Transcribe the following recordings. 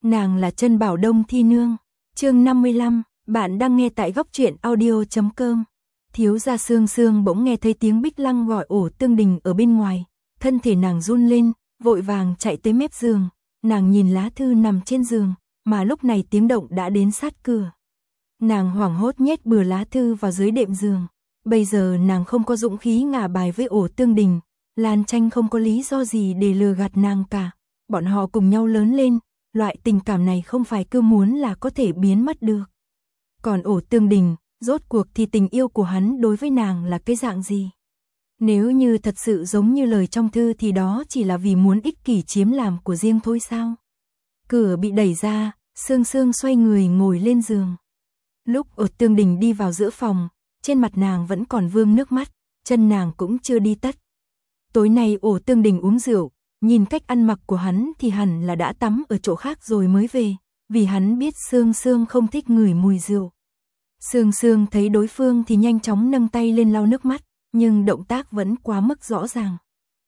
Nàng là Trân Bảo Đông Thi Nương. Chương 55, bạn đang nghe tại góc truyện audio.com. Thiếu gia Sương Sương bỗng nghe thấy tiếng Bích Lăng gọi Ổ Tương Đình ở bên ngoài, thân thể nàng run lên, vội vàng chạy tới mép giường, nàng nhìn lá thư nằm trên giường, mà lúc này tiếng động đã đến sát cửa. Nàng hoảng hốt nhét bừa lá thư vào dưới đệm giường, bây giờ nàng không có dũng khí ngả bài với Ổ Tương Đình, Lan Tranh không có lý do gì để lừa gạt nàng cả, bọn họ cùng nhau lớn lên, loại tình cảm này không phải cứ muốn là có thể biến mất được. Còn Ổ Tương Đình, rốt cuộc thì tình yêu của hắn đối với nàng là cái dạng gì? Nếu như thật sự giống như lời trong thư thì đó chỉ là vì muốn ích kỷ chiếm làm của riêng thôi sao? Cửa bị đẩy ra, Sương Sương xoay người ngồi lên giường. Lúc Ổ Tương Đình đi vào giữa phòng, trên mặt nàng vẫn còn vương nước mắt, chân nàng cũng chưa đi tất. Tối nay Ổ Tương Đình uống rượu, nhìn cách ăn mặc của hắn thì hẳn là đã tắm ở chỗ khác rồi mới về, vì hắn biết Sương Sương không thích ngửi mùi rượu. Sương Sương thấy đối phương thì nhanh chóng nâng tay lên lau nước mắt, nhưng động tác vẫn quá mức rõ ràng.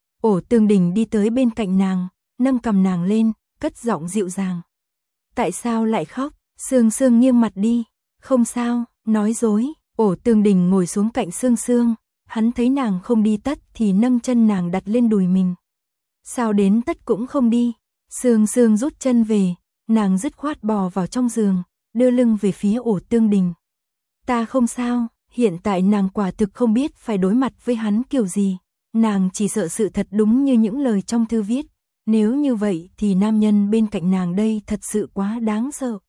Ổ Tương Đình đi tới bên cạnh nàng, nâng cằm nàng lên, cất giọng dịu dàng. Tại sao lại khóc? Sương Sương nghiêng mặt đi. Không sao, nói dối. Ổ Tương Đình ngồi xuống cạnh Sương Sương, hắn thấy nàng không đi tất thì nâng chân nàng đặt lên đùi mình. Sao đến tất cũng không đi? Sương Sương rút chân về, nàng dứt khoát bò vào trong giường, đưa lưng về phía Ổ Tương Đình. Ta không sao, hiện tại nàng quả thực không biết phải đối mặt với hắn kiểu gì, nàng chỉ sợ sự thật đúng như những lời trong thư viết, nếu như vậy thì nam nhân bên cạnh nàng đây thật sự quá đáng sợ.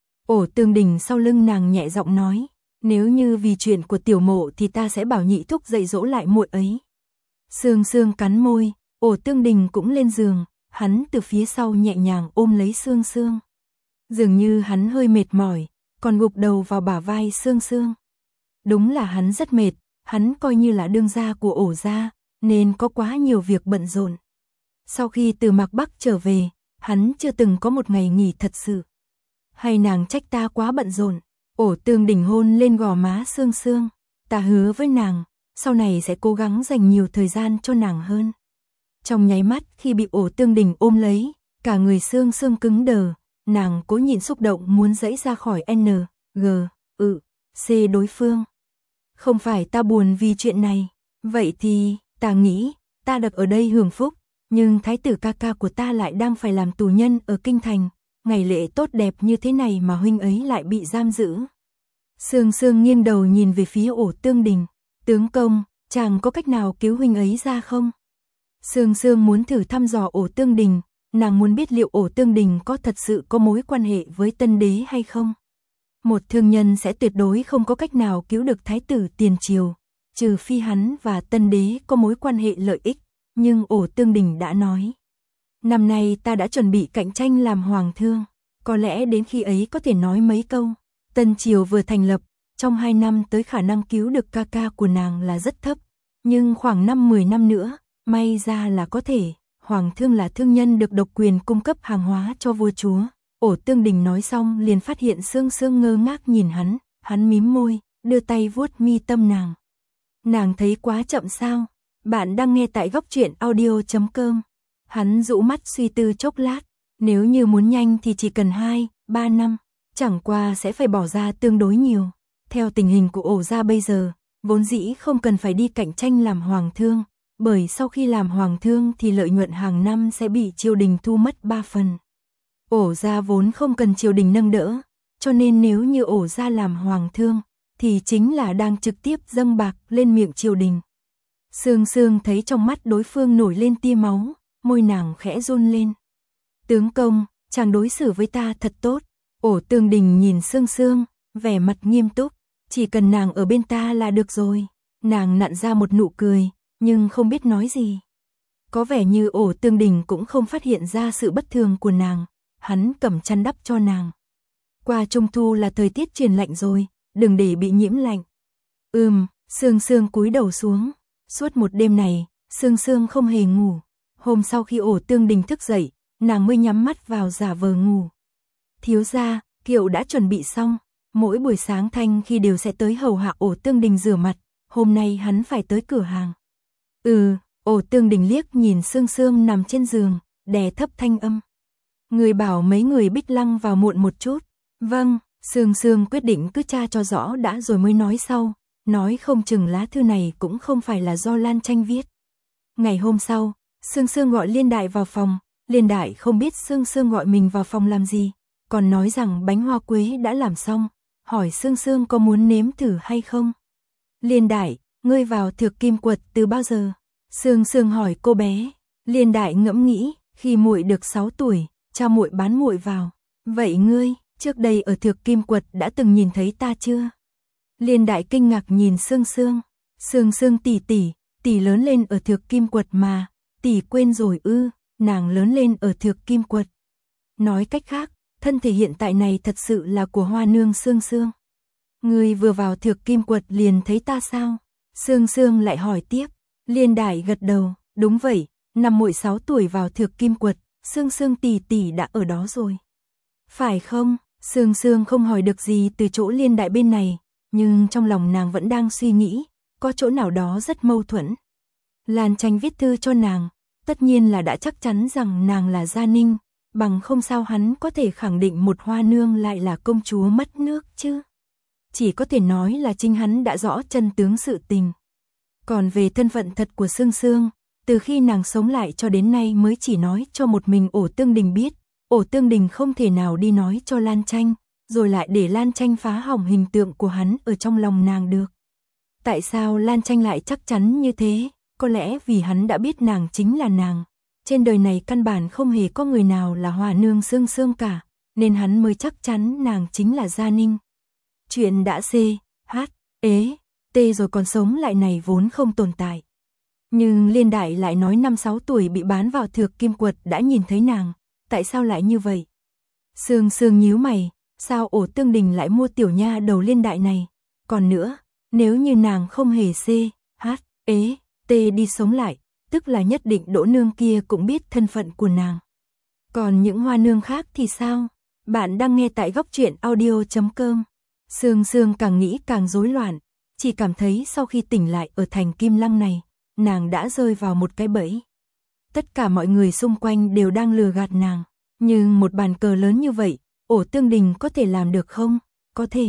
Ổ Tương Đình sau lưng nàng nhẹ giọng nói, nếu như vì chuyện của tiểu mộ thì ta sẽ bảo nhị thúc dạy dỗ lại muội ấy. Sương Sương cắn môi, Ổ Tương Đình cũng lên giường, hắn từ phía sau nhẹ nhàng ôm lấy Sương Sương. Dường như hắn hơi mệt mỏi, còn gục đầu vào bả vai Sương Sương. Đúng là hắn rất mệt, hắn coi như là đương gia của Ổ gia, nên có quá nhiều việc bận rộn. Sau khi từ Mạc Bắc trở về, hắn chưa từng có một ngày nghỉ thật sự. Hay nàng trách ta quá bận rộn? Ổ Tương Đình hôn lên gò má Sương Sương. Ta hứa với nàng, sau này sẽ cố gắng dành nhiều thời gian cho nàng hơn. Trong nháy mắt khi bị Ổ Tương Đình ôm lấy, cả người Sương Sương cứng đờ, nàng cố nhịn xúc động muốn giãy ra khỏi N, G, C đối phương. Không phải ta buồn vì chuyện này, vậy thì, ta nghĩ, ta được ở đây hưởng phúc, nhưng thái tử ca ca của ta lại đang phải làm tù nhân ở kinh thành, ngày lễ tốt đẹp như thế này mà huynh ấy lại bị giam giữ. Sương Sương nghiêng đầu nhìn về phía Ổ Tương Đình, tướng công, chàng có cách nào cứu huynh ấy ra không? Sương Sương muốn thử thăm dò Ổ Tương Đình, nàng muốn biết liệu Ổ Tương Đình có thật sự có mối quan hệ với Tân Đế hay không. Một thương nhân sẽ tuyệt đối không có cách nào cứu được thái tử tiền triều, trừ phi hắn và Tân Đế có mối quan hệ lợi ích, nhưng Ổ Tương Đình đã nói. Năm nay ta đã chuẩn bị cạnh tranh làm hoàng thương, có lẽ đến khi ấy có thể nói mấy câu. Tân triều vừa thành lập, trong 2 năm tới khả năng cứu được ca ca của nàng là rất thấp, nhưng khoảng 5-10 năm nữa, may ra là có thể. Hoàng thương là thương nhân được độc quyền cung cấp hàng hóa cho vua chúa. Ổ Tương Đình nói xong liền phát hiện Sương Sương ngơ ngác nhìn hắn mím môi, đưa tay vuốt mi tâm nàng. Nàng thấy quá chậm sao? Bạn đang nghe tại góc truyện audio.com. Hắn rũ mắt suy tư chốc lát, nếu như muốn nhanh thì chỉ cần 2-3 năm, chẳng qua sẽ phải bỏ ra tương đối nhiều. Theo tình hình của Ổ gia bây giờ, vốn dĩ không cần phải đi cạnh tranh làm hoàng thương, bởi sau khi làm hoàng thương thì lợi nhuận hàng năm sẽ bị triều đình thu mất 3 phần. Ổ gia vốn không cần triều đình nâng đỡ, cho nên nếu như Ổ gia làm hoàng thương, thì chính là đang trực tiếp dâng bạc lên miệng triều đình. Sương Sương thấy trong mắt đối phương nổi lên tia máu, môi nàng khẽ run lên. Tướng công, chàng đối xử với ta thật tốt. Ổ Tương Đình nhìn Sương Sương, vẻ mặt nghiêm túc, chỉ cần nàng ở bên ta là được rồi. Nàng nặn ra một nụ cười, nhưng không biết nói gì. Có vẻ như Ổ Tương Đình cũng không phát hiện ra sự bất thường của nàng, hắn cầm chăn đắp cho nàng. Qua Trung Thu là thời tiết chuyển lạnh rồi, đừng để bị nhiễm lạnh. Sương Sương cúi đầu xuống, suốt một đêm này, Sương Sương không hề ngủ. Hôm sau khi Ổ Tương Đình thức dậy, nàng mới nhắm mắt vào giả vờ ngủ. Thiếu gia, kiệu đã chuẩn bị xong, mỗi buổi sáng Thanh khi đều sẽ tới hầu hạ Ổ Tương Đình rửa mặt, hôm nay hắn phải tới cửa hàng. Ổ Tương Đình liếc nhìn Sương Sương nằm trên giường, đè thấp thanh âm. Người bảo mấy người Bích Lăng vào muộn một chút. Vâng, Sương Sương quyết định cứ tra cho rõ đã rồi mới nói sau, nói không chừng lá thư này cũng không phải là do Lan Tranh viết. Ngày hôm sau, Sương Sương gọi Liên Đại vào phòng, Liên Đại không biết Sương Sương gọi mình vào phòng làm gì, còn nói rằng bánh hoa quế đã làm xong, hỏi Sương Sương có muốn nếm thử hay không. Liên Đại, ngươi vào Thược Kim Quật từ bao giờ? Sương Sương hỏi cô bé. Liên Đại ngẫm nghĩ, khi muội được 6 tuổi, cha muội bán muội vào. Vậy ngươi, trước đây ở Thược Kim Quật đã từng nhìn thấy ta chưa? Liên Đại kinh ngạc nhìn Sương Sương. Sương Sương tỷ lớn lên ở Thược Kim Quật mà, tỷ quên rồi ư? Nàng lớn lên ở Thược Kim Quật. Nói cách khác, thân thể hiện tại này thật sự là của Hoa Nương Sương Sương. Ngươi vừa vào Thược Kim Quật liền thấy ta sao? Sương Sương lại hỏi tiếp. Liên Đại gật đầu, đúng vậy, năm muội 6 tuổi vào Thược Kim Quật, Sương Sương tỷ đã ở đó rồi. Phải không? Sương Sương không hỏi được gì từ chỗ Liên Đại bên này, nhưng trong lòng nàng vẫn đang suy nghĩ, có chỗ nào đó rất mâu thuẫn. Lan Tranh viết thư cho nàng, tất nhiên là đã chắc chắn rằng nàng là Gia Ninh, bằng không sao hắn có thể khẳng định một Hoa Nương lại là công chúa mất nước chứ. Chỉ có thể nói là chính hắn đã rõ chân tướng sự tình. Còn về thân phận thật của Sương Sương, từ khi nàng sống lại cho đến nay mới chỉ nói cho một mình Ổ Tương Đình biết, Ổ Tương Đình không thể nào đi nói cho Lan Tranh, rồi lại để Lan Tranh phá hỏng hình tượng của hắn ở trong lòng nàng được. Tại sao Lan Tranh lại chắc chắn như thế? Có lẽ vì hắn đã biết nàng chính là nàng. Trên đời này căn bản không hề có người nào là Hoa Nương Sương Sương cả, nên hắn mới chắc chắn nàng chính là Gia Ninh. Chuyện đã T rồi còn sống lại này vốn không tồn tại. Nhưng Liên Đại lại nói năm 6 tuổi bị bán vào Thược Kim Quật đã nhìn thấy nàng, tại sao lại như vậy? Sương Sương nhíu mày, sao Ổ Tương Đình lại mua tiểu nha đầu Liên Đại này? Còn nữa, nếu như nàng không hề đi sống lại, tức là nhất định Đỗ Nương kia cũng biết thân phận của nàng. Còn những Hoa Nương khác thì sao? Bạn đang nghe tại Góc Truyện Audio.com. Sương Sương càng nghĩ càng rối loạn, chỉ cảm thấy sau khi tỉnh lại ở thành Kim Lăng này, nàng đã rơi vào một cái bẫy. Tất cả mọi người xung quanh đều đang lừa gạt nàng, nhưng một bàn cờ lớn như vậy, Ổ Tương Đình có thể làm được không? Có thể.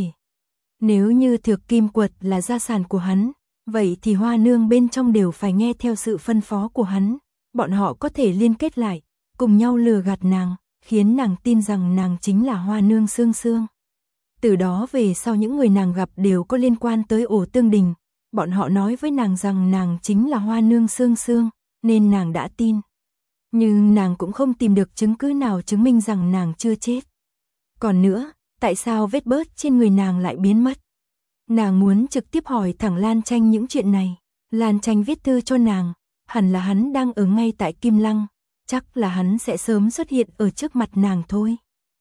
Nếu như Thược Kim Quật là gia sản của hắn, vậy thì Hoa Nương bên trong đều phải nghe theo sự phân phó của hắn, bọn họ có thể liên kết lại, cùng nhau lừa gạt nàng, khiến nàng tin rằng nàng chính là Hoa Nương Sương Sương. Từ đó về sau những người nàng gặp đều có liên quan tới Ổ Tương Đình, bọn họ nói với nàng rằng nàng chính là Hoa Nương Sương Sương, nên nàng đã tin. Nhưng nàng cũng không tìm được chứng cứ nào chứng minh rằng nàng chưa chết. Còn nữa, tại sao vết bớt trên người nàng lại biến mất? Nàng muốn trực tiếp hỏi thẳng Lan Tranh những chuyện này. Lan Tranh viết thư cho nàng, hẳn là hắn đang ở ngay tại Kim Lăng, chắc là hắn sẽ sớm xuất hiện ở trước mặt nàng thôi.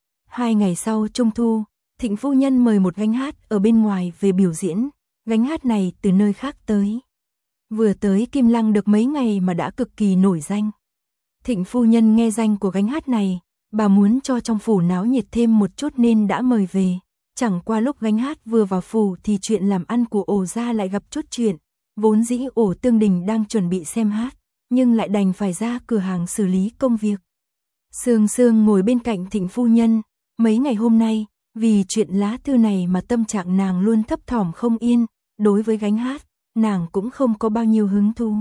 2 ngày sau Trung Thu, Thịnh phu nhân mời một gánh hát ở bên ngoài về biểu diễn, gánh hát này từ nơi khác tới. Vừa tới Kim Lăng được mấy ngày mà đã cực kỳ nổi danh. Thịnh phu nhân nghe danh của gánh hát này, bà muốn cho trong phủ náo nhiệt thêm một chút nên đã mời về. Chẳng qua lúc gánh hát vừa vào phủ thì chuyện làm ăn của Ổ gia lại gặp chút chuyện, vốn dĩ Ổ Tương Đình đang chuẩn bị xem hát, nhưng lại đành phải ra cửa hàng xử lý công việc. Sương Sương ngồi bên cạnh Thịnh phu nhân, mấy ngày hôm nay, vì chuyện lá thư này mà tâm trạng nàng luôn thấp thỏm không yên, đối với gánh hát, nàng cũng không có bao nhiêu hứng thú.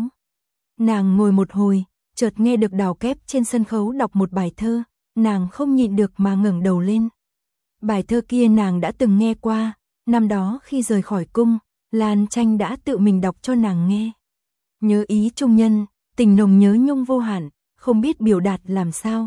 Nàng ngồi một hồi, chợt nghe được Đào Kép trên sân khấu đọc một bài thơ, nàng không nhịn được mà ngẩng đầu lên. Bài thơ kia nàng đã từng nghe qua, năm đó khi rời khỏi cung, Lan Tranh đã tự mình đọc cho nàng nghe. Nhớ ý trung nhân, tình nồng nhớ nhung vô hạn, không biết biểu đạt làm sao.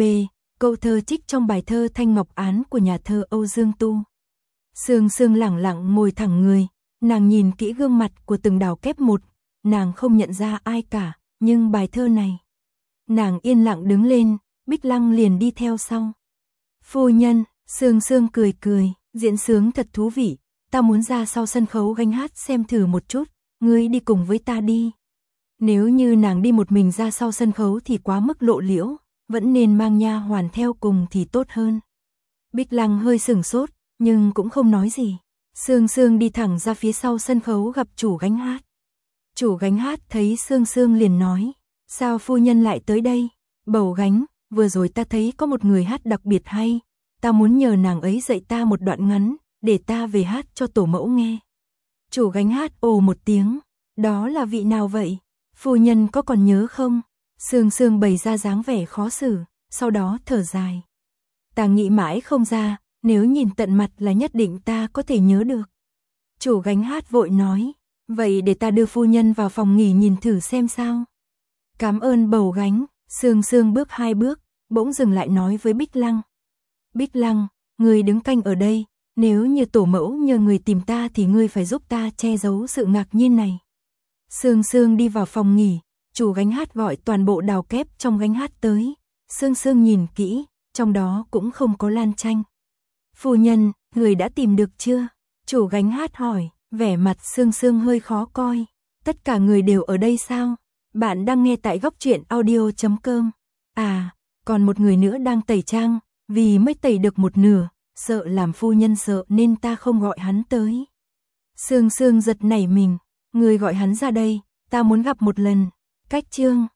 Câu thơ trích trong bài thơ Thanh Ngọc Án của nhà thơ Âu Dương Tu. Sương Sương lẳng lặng ngồi thẳng người, nàng nhìn kỹ gương mặt của từng Đào Kép một, nàng không nhận ra ai cả, nhưng bài thơ này. Nàng yên lặng đứng lên, Bích Lăng liền đi theo sau. Phu nhân, Sương Sương cười cười, diễn sướng thật thú vị, ta muốn ra sau sân khấu gánh hát xem thử một chút, ngươi đi cùng với ta đi. Nếu như nàng đi một mình ra sau sân khấu thì quá mức lộ liễu, vẫn nên mang nha hoàn theo cùng thì tốt hơn. Bích Lăng hơi sửng sốt, nhưng cũng không nói gì. Sương Sương đi thẳng ra phía sau sân khấu gặp chủ gánh hát. Chủ gánh hát thấy Sương Sương liền nói, sao phu nhân lại tới đây? Bầu gánh, vừa rồi ta thấy có một người hát đặc biệt hay, ta muốn nhờ nàng ấy dạy ta một đoạn ngắn, để ta về hát cho tổ mẫu nghe. Chủ gánh hát ồ một tiếng, đó là vị nào vậy? Phu nhân có còn nhớ không? Sương Sương bày ra dáng vẻ khó xử, sau đó thở dài. Ta nghĩ mãi không ra, nếu nhìn tận mặt là nhất định ta có thể nhớ được. Chủ gánh hát vội nói, vậy để ta đưa phu nhân vào phòng nghỉ nhìn thử xem sao. Cảm ơn bầu gánh. Sương Sương bước 2 bước, bỗng dừng lại nói với Bích Lăng. Bích Lăng, ngươi đứng canh ở đây, nếu như tổ mẫu nhờ người tìm ta thì ngươi phải giúp ta che giấu sự ngạc nhiên này. Sương Sương đi vào phòng nghỉ, chủ gánh hát gọi toàn bộ đào kép trong gánh hát tới. Sương Sương nhìn kỹ, trong đó cũng không có Lan Tranh. Phu nhân, người đã tìm được chưa? Chủ gánh hát hỏi, vẻ mặt Sương Sương hơi khó coi. Tất cả người đều ở đây sao? Bạn đang nghe tại góc truyện audio.com. À, còn một người nữa đang tẩy trang, vì mới tẩy được một nửa, sợ làm phu nhân sợ nên ta không gọi hắn tới. Sương Sương giật nảy mình, người gọi hắn ra đây, ta muốn gặp một lần. Cách chương